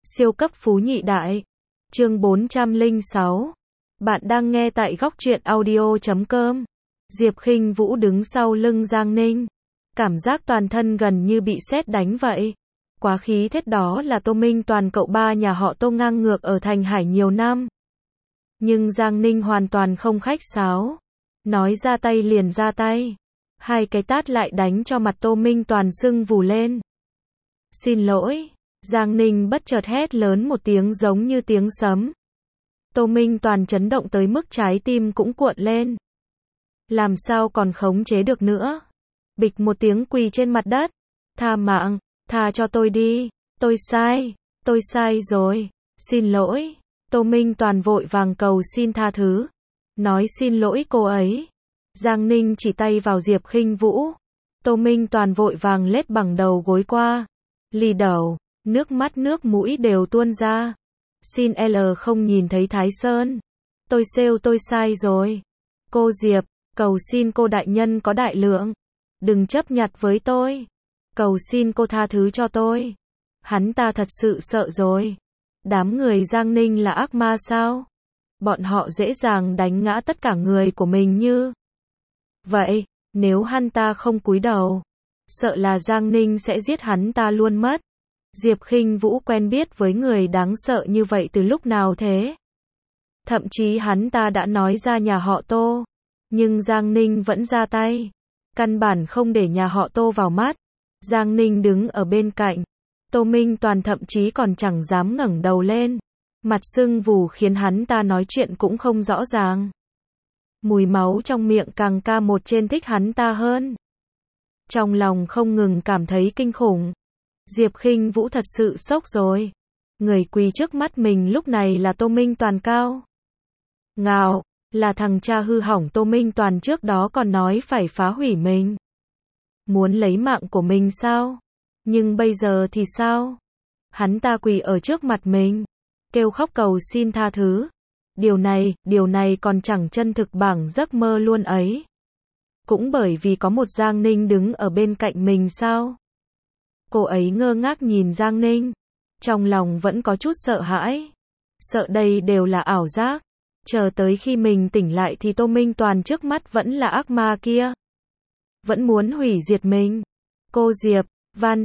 Siêu cấp phú nhị đại. Chương 406. Bạn đang nghe tại góc truyện audio.com. Diệp Khinh Vũ đứng sau lưng Giang Ninh. Cảm giác toàn thân gần như bị sét đánh vậy. Quá khí thế, đó là Tô Minh Toàn, cậu ba nhà họ Tô ngang ngược ở Thành Hải nhiều năm. Nhưng Giang Ninh hoàn toàn không khách sáo. Nói ra tay liền ra tay. Hai cái tát lại đánh cho mặt Tô Minh Toàn sưng vù lên. Xin lỗi. Giang Ninh bất chợt hét lớn một tiếng giống như tiếng sấm. Tô Minh Toàn chấn động tới mức trái tim cũng cuộn lên. Làm sao còn khống chế được nữa. Bịch một tiếng quỳ trên mặt đất. Tha mạng, tha cho tôi đi. Tôi sai rồi. Xin lỗi. Tô Minh Toàn vội vàng cầu xin tha thứ. Nói xin lỗi cô ấy. Giang Ninh chỉ tay vào Diệp Khinh Vũ. Tô Minh Toàn vội vàng lết bằng đầu gối qua. Lì đầu. Nước mắt nước mũi đều tuôn ra. Xin L không nhìn thấy Thái Sơn. Tôi sai rồi. Cô Diệp, cầu xin cô đại nhân có đại lượng. Đừng chấp nhặt với tôi. Cầu xin cô tha thứ cho tôi. Hắn ta thật sự sợ rồi. Đám người Giang Ninh là ác ma sao? Bọn họ dễ dàng đánh ngã tất cả người của mình như vậy, nếu hắn ta không cúi đầu, sợ là Giang Ninh sẽ giết hắn ta luôn mất. Diệp Khinh Vũ quen biết với người đáng sợ như vậy từ lúc nào thế? Thậm chí hắn ta đã nói ra nhà họ Tô, nhưng Giang Ninh vẫn ra tay, căn bản không để nhà họ Tô vào mắt. Giang Ninh đứng ở bên cạnh, Tô Minh Toàn thậm chí còn chẳng dám ngẩng đầu lên, mặt sưng vù khiến hắn ta nói chuyện cũng không rõ ràng. Mùi máu trong miệng càng ca một trên thích hắn ta hơn. Trong lòng không ngừng cảm thấy kinh khủng. Diệp Khinh Vũ thật sự sốc rồi. Người quỳ trước mắt mình lúc này là Tô Minh Toàn cao ngạo, là thằng cha hư hỏng Tô Minh Toàn trước đó còn nói phải phá hủy mình. Muốn lấy mạng của mình sao? Nhưng bây giờ thì sao? Hắn ta quỳ ở trước mặt mình, kêu khóc cầu xin tha thứ. Điều này còn chẳng chân thực bằng giấc mơ luôn ấy. Cũng bởi vì có một Giang Ninh đứng ở bên cạnh mình sao? Cô ấy ngơ ngác nhìn Giang Ninh, trong lòng vẫn có chút sợ hãi. Sợ đây đều là ảo giác. Chờ tới khi mình tỉnh lại thì Tô Minh Toàn trước mắt vẫn là ác ma kia. Vẫn muốn hủy diệt mình. Cô Diệp, van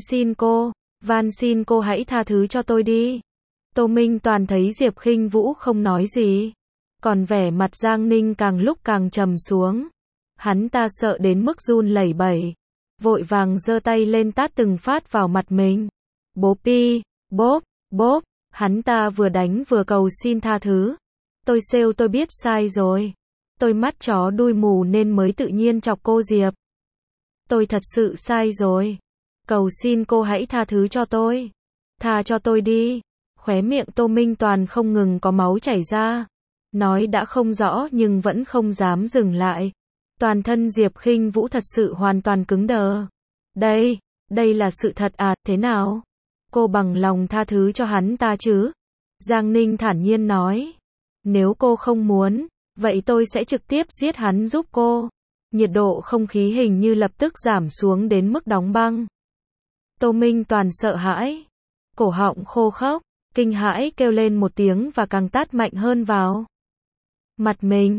xin cô hãy tha thứ cho tôi đi. Tô Minh Toàn thấy Diệp Khinh Vũ không nói gì, còn vẻ mặt Giang Ninh càng lúc càng trầm xuống. Hắn ta sợ đến mức run lẩy bẩy, vội vàng giơ tay lên tát từng phát vào mặt mình. Bốp đi, bốp, hắn ta vừa đánh vừa cầu xin tha thứ. Tôi biết sai rồi. Tôi mắt chó đuôi mù nên mới tự nhiên chọc cô Diệp. Tôi thật sự sai rồi. Cầu xin cô hãy tha thứ cho tôi. Tha cho tôi đi. Khóe miệng Tô Minh Toàn không ngừng có máu chảy ra. Nói đã không rõ nhưng vẫn không dám dừng lại. Toàn thân Diệp Khinh Vũ thật sự hoàn toàn cứng đờ. Đây là sự thật à, thế nào? Cô bằng lòng tha thứ cho hắn ta chứ? Giang Ninh thản nhiên nói. Nếu cô không muốn, vậy tôi sẽ trực tiếp giết hắn giúp cô. Nhiệt độ không khí hình như lập tức giảm xuống đến mức đóng băng. Tô Minh Toàn sợ hãi, cổ họng khô khốc, kinh hãi kêu lên một tiếng và càng tát mạnh hơn vào mặt mình.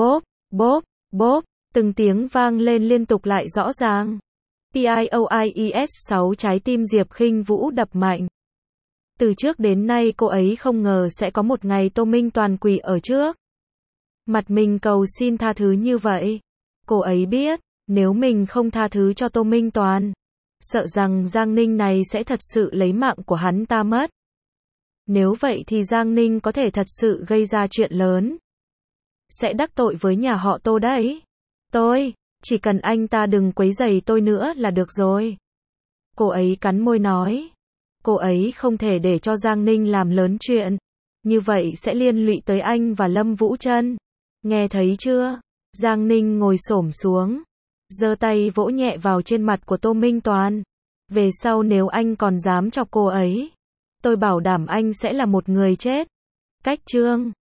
Bốp, từng tiếng vang lên liên tục lại rõ ràng. PIOIES 6 trái tim Diệp Khinh Vũ đập mạnh. Từ trước đến nay cô ấy không ngờ sẽ có một ngày Tô Minh Toàn quỳ ở trước mặt mình cầu xin tha thứ như vậy. Cô ấy biết, nếu mình không tha thứ cho Tô Minh Toàn, sợ rằng Giang Ninh này sẽ thật sự lấy mạng của hắn ta mất. Nếu vậy thì Giang Ninh có thể thật sự gây ra chuyện lớn. Sẽ đắc tội với nhà họ Tô đấy. Chỉ cần anh ta đừng quấy rầy tôi nữa là được rồi. Cô ấy cắn môi nói. Cô ấy không thể để cho Giang Ninh làm lớn chuyện. Như vậy sẽ liên lụy tới anh và Lâm Vũ Trân. Nghe thấy chưa? Giang Ninh ngồi xổm xuống, giơ tay vỗ nhẹ vào trên mặt của Tô Minh Toàn. Về sau nếu anh còn dám chọc cô ấy, tôi bảo đảm anh sẽ là một người chết. Cách chương